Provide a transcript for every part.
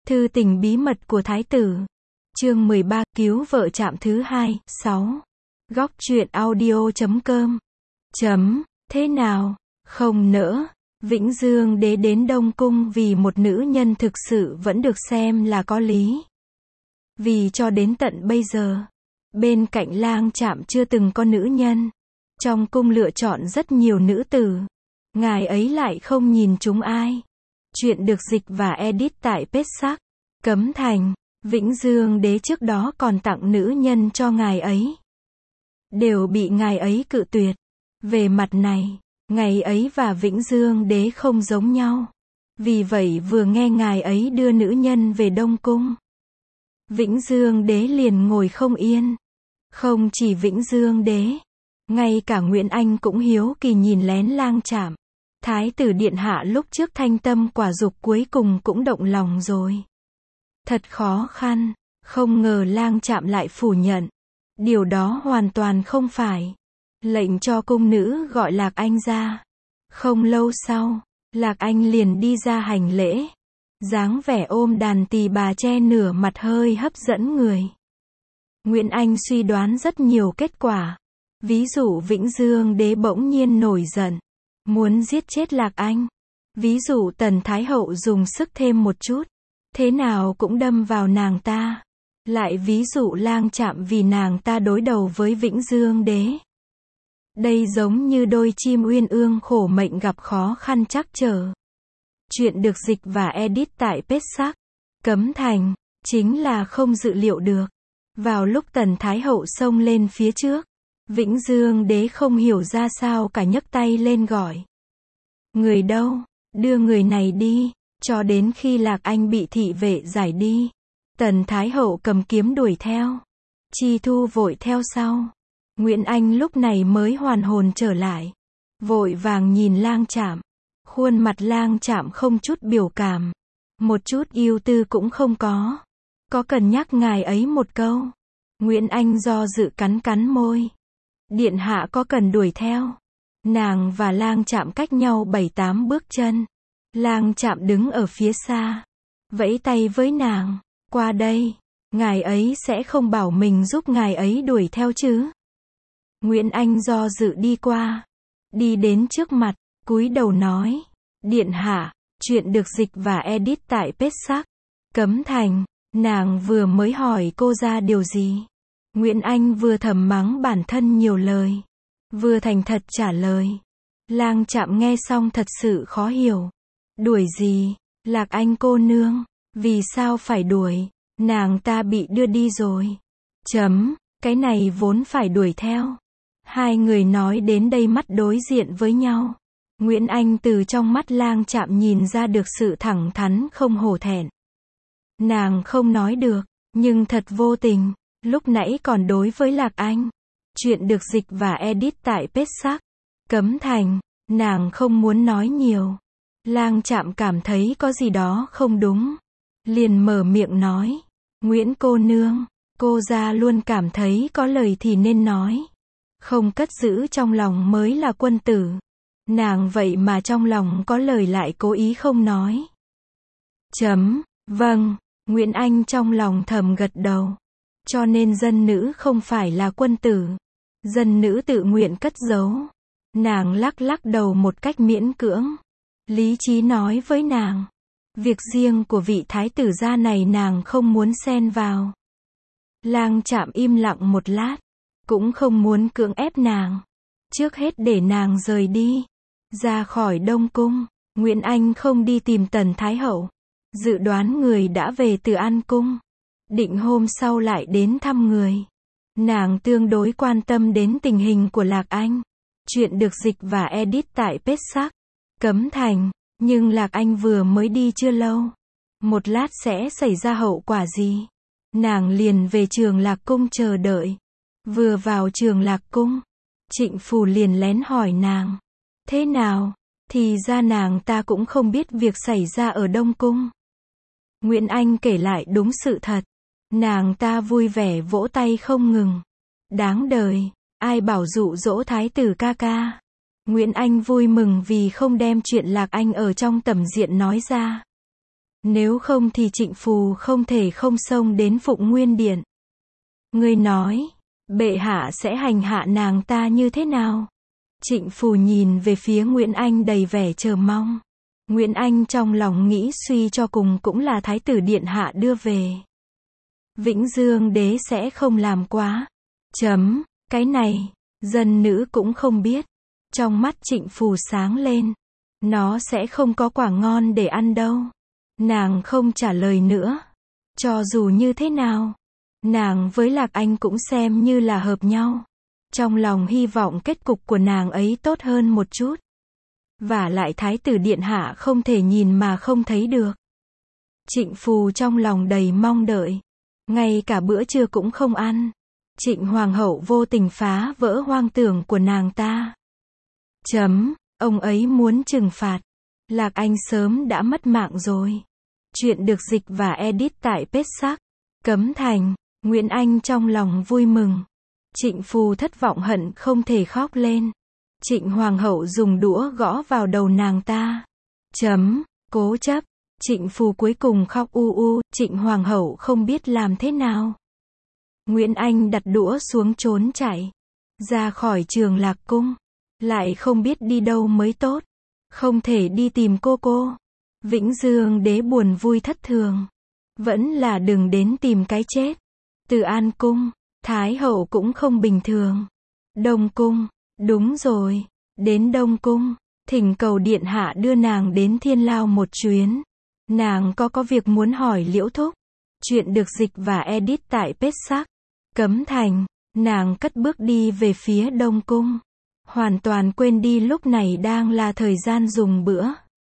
Thư tình bí mật của Thái tử. Chương 13, cứu vợ trạm thứ 2, 6. Góc truyện audio.com. Thế nào? Không nỡ. Vĩnh Dương đế đến Đông Cung vì một nữ nhân thực sự vẫn được xem là có lý. Vì cho đến tận bây giờ, bên cạnh Lang Trạm chưa từng có nữ nhân. Trong cung lựa chọn rất nhiều nữ tử. Ngài ấy lại không nhìn chúng ai. Chuyện được dịch và edit tại Pết-sắc, Cấm Thành. Vĩnh Dương đế trước đó còn tặng nữ nhân cho ngài ấy. Đều bị ngài ấy cự tuyệt. Về mặt này, ngài ấy và Vĩnh Dương đế không giống nhau. Vì vậy vừa nghe ngài ấy đưa nữ nhân về Đông Cung, Vĩnh Dương đế liền ngồi không yên. Không chỉ Vĩnh Dương đế, ngay cả Nguyễn Anh cũng hiếu kỳ nhìn lén Lang Trạm. Thái tử điện hạ lúc trước thanh tâm quả dục cuối cùng cũng động lòng rồi. Thật khó khăn, không ngờ Lang Trạm lại phủ nhận. Điều đó hoàn toàn không phải. Lệnh cho cung nữ gọi Lạc Anh ra. Không lâu sau, Lạc Anh liền đi ra hành lễ. Dáng vẻ ôm đàn tỳ bà che nửa mặt hơi hấp dẫn người. Nguyễn Anh suy đoán rất nhiều kết quả. Ví dụ Vĩnh Dương đế bỗng nhiên nổi giận, muốn giết chết Lạc Anh. Ví dụ Tần Thái Hậu dùng sức thêm một chút, thế nào cũng đâm vào nàng ta. Lại ví dụ Lang Trạm vì nàng ta đối đầu với Vĩnh Dương đế. Đây giống như đôi chim uyên ương khổ mệnh gặp khó khăn trắc trở. Chuyện được dịch và edit tại Pết-sắc, Cấm Thành. Chính là không dự liệu được. Vào lúc Tần Thái Hậu xông lên phía trước, Vĩnh Dương đế không hiểu ra sao cả nhấc tay lên gọi. Người đâu? Đưa người này đi. Cho đến khi Lạc Anh bị thị vệ giải đi, Tần Thái Hậu cầm kiếm đuổi theo. Chi Thu vội theo sau. Nguyễn Anh lúc này mới hoàn hồn trở lại. Vội vàng nhìn Lang Trạm. Khuôn mặt Lang Trạm không chút biểu cảm. Một chút yêu tư cũng không có. Có cần nhắc ngài ấy một câu? Nguyễn Anh do dự cắn cắn môi. Điện hạ có cần đuổi theo? Nàng và Lang Trạm cách nhau 7-8 bước chân. Lang Trạm đứng ở phía xa, vẫy tay với nàng. Qua đây. Ngài ấy sẽ không bảo mình giúp ngài ấy đuổi theo chứ? Nguyễn Anh do dự đi qua. Đi đến trước mặt, cúi đầu nói. Điện hạ. Chuyện được dịch và edit tại Pết-sắc, Cấm Thành. Nàng vừa mới hỏi cô ra điều gì? Nguyễn Anh vừa thầm mắng bản thân nhiều lời, vừa thành thật trả lời. Lang Trạm nghe xong thật sự khó hiểu. Đuổi gì? Lạc Anh cô nương. Vì sao phải đuổi? Nàng ta bị đưa đi rồi. Cái này vốn phải đuổi theo. Hai người nói đến đây mắt đối diện với nhau. Nguyễn Anh từ trong mắt Lang Trạm nhìn ra được sự thẳng thắn không hổ thẹn. Nàng không nói được, nhưng thật vô tình. Lúc nãy còn đối với Lạc Anh. Chuyện được dịch và edit tại Pết-sắc, Cấm Thành. Nàng không muốn nói nhiều. Lang Trạm cảm thấy có gì đó không đúng. Liền mở miệng nói. Nguyễn cô nương, cô ra luôn cảm thấy có lời thì nên nói. Không cất giữ trong lòng mới là quân tử. Nàng vậy mà trong lòng có lời lại cố ý không nói. Vâng. Nguyễn Anh trong lòng thầm gật đầu. Cho nên dân nữ không phải là quân tử. Dân nữ tự nguyện cất giấu. Nàng lắc lắc đầu một cách miễn cưỡng. Lý trí nói với nàng. Việc riêng của vị thái tử gia này nàng không muốn xen vào. Lang Trạm im lặng một lát. Cũng không muốn cưỡng ép nàng. Trước hết để nàng rời đi. Ra khỏi Đông Cung. Nguyễn Anh không đi tìm Tần Thái Hậu. Dự đoán người đã về từ An Cung. Định hôm sau lại đến thăm người. Nàng tương đối quan tâm đến tình hình của Lạc Anh. Chuyện được dịch và edit tại Pết-sắc, Cấm Thành. Nhưng Lạc Anh vừa mới đi chưa lâu. Một lát sẽ xảy ra hậu quả gì? Nàng liền về Trường Lạc Cung chờ đợi. Vừa vào Trường Lạc Cung, Trịnh Phủ liền lén hỏi nàng. Thế nào? Thì ra nàng ta cũng không biết việc xảy ra ở Đông Cung. Nguyễn Anh kể lại đúng sự thật. Nàng ta vui vẻ vỗ tay không ngừng. Đáng đời, ai bảo dụ dỗ thái tử ca ca. Nguyễn Anh vui mừng vì không đem chuyện Lạc Anh ở trong tầm diện nói ra. Nếu không thì Trịnh Phù không thể không xông đến Phụng Nguyên Điện. Ngươi nói, bệ hạ sẽ hành hạ nàng ta như thế nào? Trịnh Phù nhìn về phía Nguyễn Anh đầy vẻ chờ mong. Nguyễn Anh trong lòng nghĩ suy cho cùng cũng là thái tử điện hạ đưa về. Vĩnh Dương đế sẽ không làm quá. Cái này, dân nữ cũng không biết. Trong mắt Trịnh Phù sáng lên. Nó sẽ không có quả ngon để ăn đâu. Nàng không trả lời nữa. Cho dù như thế nào, nàng với Lạc Anh cũng xem như là hợp nhau. Trong lòng hy vọng kết cục của nàng ấy tốt hơn một chút. Vả lại thái tử điện hạ không thể nhìn mà không thấy được. Trịnh Phù trong lòng đầy mong đợi. Ngay cả bữa trưa cũng không ăn. Trịnh hoàng hậu vô tình phá vỡ hoang tưởng của nàng ta. Ông ấy muốn trừng phạt. Lạc Anh sớm đã mất mạng rồi. Chuyện được dịch và edit tại Pết-sac. Cấm Thành. Nguyễn Anh trong lòng vui mừng. Trịnh Phù thất vọng hận không thể khóc lên. Trịnh hoàng hậu dùng đũa gõ vào đầu nàng ta. Cố chấp. Trịnh Phù cuối cùng khóc Trịnh hoàng hậu không biết làm thế nào. Nguyễn Anh đặt đũa xuống trốn chạy. Ra khỏi Trường Lạc cung. Lại không biết đi đâu mới tốt. Không thể đi tìm cô. Vĩnh Dương đế buồn vui thất thường. Vẫn là đừng đến tìm cái chết. Từ An cung. Thái hậu cũng không bình thường. Đông cung. Đúng rồi. Đến Đông cung. Thỉnh cầu điện hạ đưa nàng đến Thiên Lao một chuyến. Nàng có việc muốn hỏi Liễu thúc. Chuyện được dịch và edit tại Pết-sac. Cấm Thành. Nàng cất bước đi về phía Đông cung. Hoàn toàn quên đi lúc này đang là thời gian dùng bữa.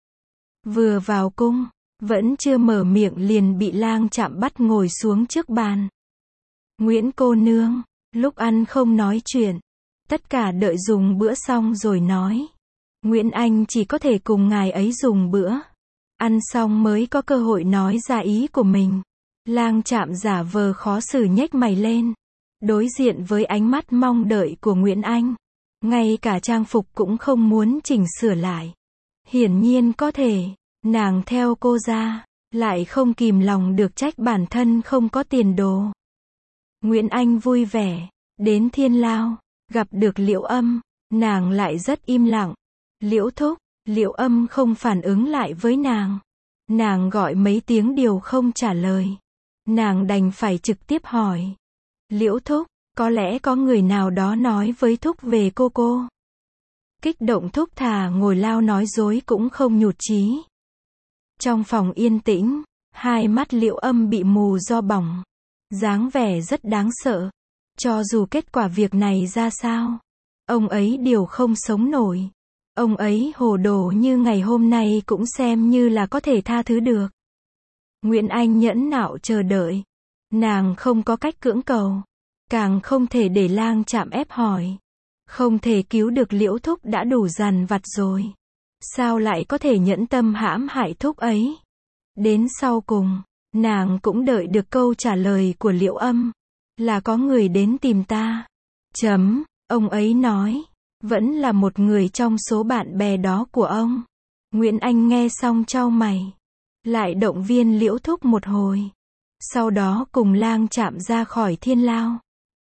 Vừa vào cung, vẫn chưa mở miệng liền bị Lang Chạm bắt ngồi xuống trước bàn. Nguyễn cô nương, lúc ăn không nói chuyện. Tất cả đợi dùng bữa xong rồi nói. Nguyễn Anh chỉ có thể cùng ngài ấy dùng bữa. Ăn xong mới có cơ hội nói ra ý của mình. Lang Chạm giả vờ khó xử nhếch mày lên. Đối diện với ánh mắt mong đợi của Nguyễn Anh. Ngay cả trang phục cũng không muốn chỉnh sửa lại. Hiển nhiên có thể, nàng theo cô ra, lại không kìm lòng được trách bản thân không có tiền đồ. Nguyễn Anh vui vẻ, đến Thiên Lao, gặp được Liễu Âm, nàng lại rất im lặng. Liễu thúc, Liễu Âm không phản ứng lại với nàng. Nàng gọi mấy tiếng đều không trả lời. Nàng đành phải trực tiếp hỏi. Liễu thúc, có lẽ có người nào đó nói với thúc về cô. Kích động thúc thà ngồi lao nói dối cũng không nhụt chí. Trong phòng yên tĩnh, hai mắt Liễu Âm bị mù do bỏng. Dáng vẻ rất đáng sợ. Cho dù kết quả việc này ra sao, ông ấy đều không sống nổi. Ông ấy hồ đồ như ngày hôm nay cũng xem như là có thể tha thứ được. Nguyễn Anh nhẫn nạo chờ đợi. Nàng không có cách cưỡng cầu. Càng không thể để Lang Chạm ép hỏi. Không thể cứu được Liễu thúc đã đủ dằn vặt rồi. Sao lại có thể nhẫn tâm hãm hại thúc ấy? Đến sau cùng, nàng cũng đợi được câu trả lời của Liễu Âm. Là có người đến tìm ta. Ông ấy nói. Vẫn là một người trong số bạn bè đó của ông. Nguyễn Anh nghe xong chau mày. Lại động viên Liễu thúc một hồi. Sau đó cùng Lang Chạm ra khỏi Thiên Lao.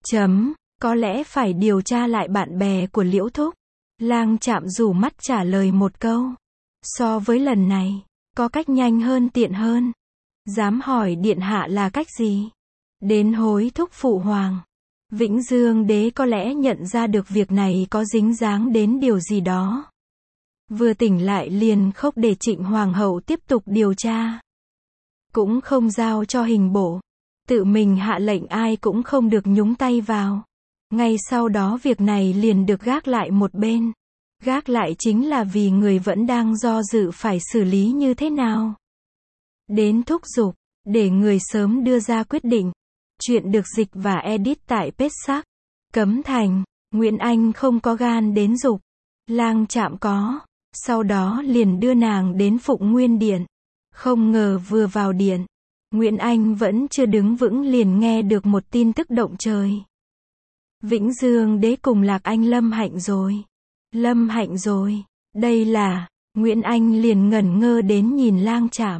Có lẽ phải điều tra lại bạn bè của Liễu thúc. Lang Chạm rủ mắt trả lời một câu. So với lần này, có cách nhanh hơn tiện hơn. Dám hỏi điện hạ là cách gì? Đến hối thúc phụ hoàng. Vĩnh Dương đế có lẽ nhận ra được việc này có dính dáng đến điều gì đó. Vừa tỉnh lại liền khóc để Trịnh hoàng hậu tiếp tục điều tra. Cũng không giao cho hình bộ. Tự mình hạ lệnh ai cũng không được nhúng tay vào. Ngay sau đó việc này liền được gác lại một bên. Gác lại chính là vì người vẫn đang do dự phải xử lý như thế nào. Đến thúc giục, để người sớm đưa ra quyết định. Chuyện được dịch và edit tại Pết-sac. Cấm Thành. Nguyễn Anh không có gan đến giục. Lang Chạm có. Sau đó liền đưa nàng đến Phụng Nguyên Điện. Không ngờ vừa vào điện, Nguyễn Anh vẫn chưa đứng vững liền nghe được một tin tức động trời. Vĩnh Dương đế cùng Lạc Anh lâm hạnh rồi. Lâm hạnh rồi. Đây là, Nguyễn Anh liền ngẩn ngơ đến nhìn Lang Chạm.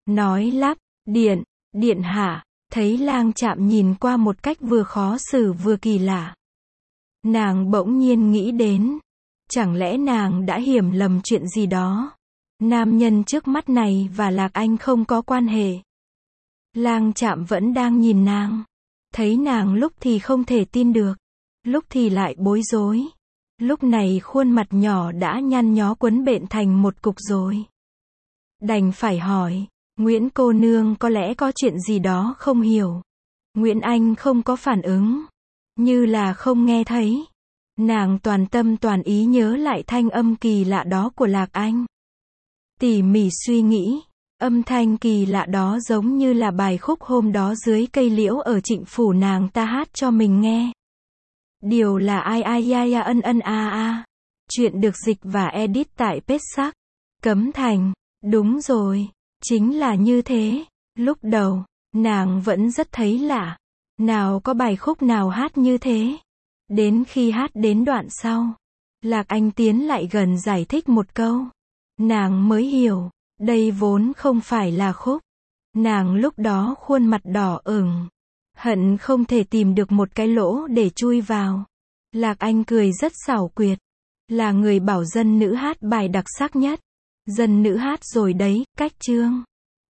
nói lắp, điện hạ, thấy Lang Chạm nhìn qua một cách vừa khó xử vừa kỳ lạ. Nàng bỗng nhiên nghĩ đến, chẳng lẽ nàng đã hiểu lầm chuyện gì đó? Nam nhân trước mắt này và Lạc Anh không có quan hệ. Lang Chạm vẫn đang nhìn nàng. Thấy nàng lúc thì không thể tin được, lúc thì lại bối rối. Lúc này khuôn mặt nhỏ đã nhăn nhó quấn bện thành một cục rồi. Đành phải hỏi, Nguyễn cô nương có lẽ có chuyện gì đó không hiểu. Nguyễn Anh không có phản ứng, như là không nghe thấy. Nàng toàn tâm toàn ý nhớ lại thanh âm kỳ lạ đó của Lạc Anh. Tỉ mỉ suy nghĩ, âm thanh kỳ lạ đó giống như là bài khúc hôm đó dưới cây liễu ở Trịnh Phủ nàng ta hát cho mình nghe. Điều là ai ai ya ya ân ân a a. Chuyện được dịch và edit tại Petssac. Cấm Thành. Đúng rồi, chính là như thế. Lúc đầu, nàng vẫn rất thấy lạ. Nào có bài khúc nào hát như thế. Đến khi hát đến đoạn sau, Lạc Anh tiến lại gần giải thích một câu. Nàng mới hiểu, đây vốn không phải là khúc. Nàng lúc đó khuôn mặt đỏ ửng, hận không thể tìm được một cái lỗ để chui vào. Lạc Anh cười rất xảo quyệt, là người bảo dân nữ hát bài đặc sắc nhất. Dân nữ hát rồi đấy, cách chương.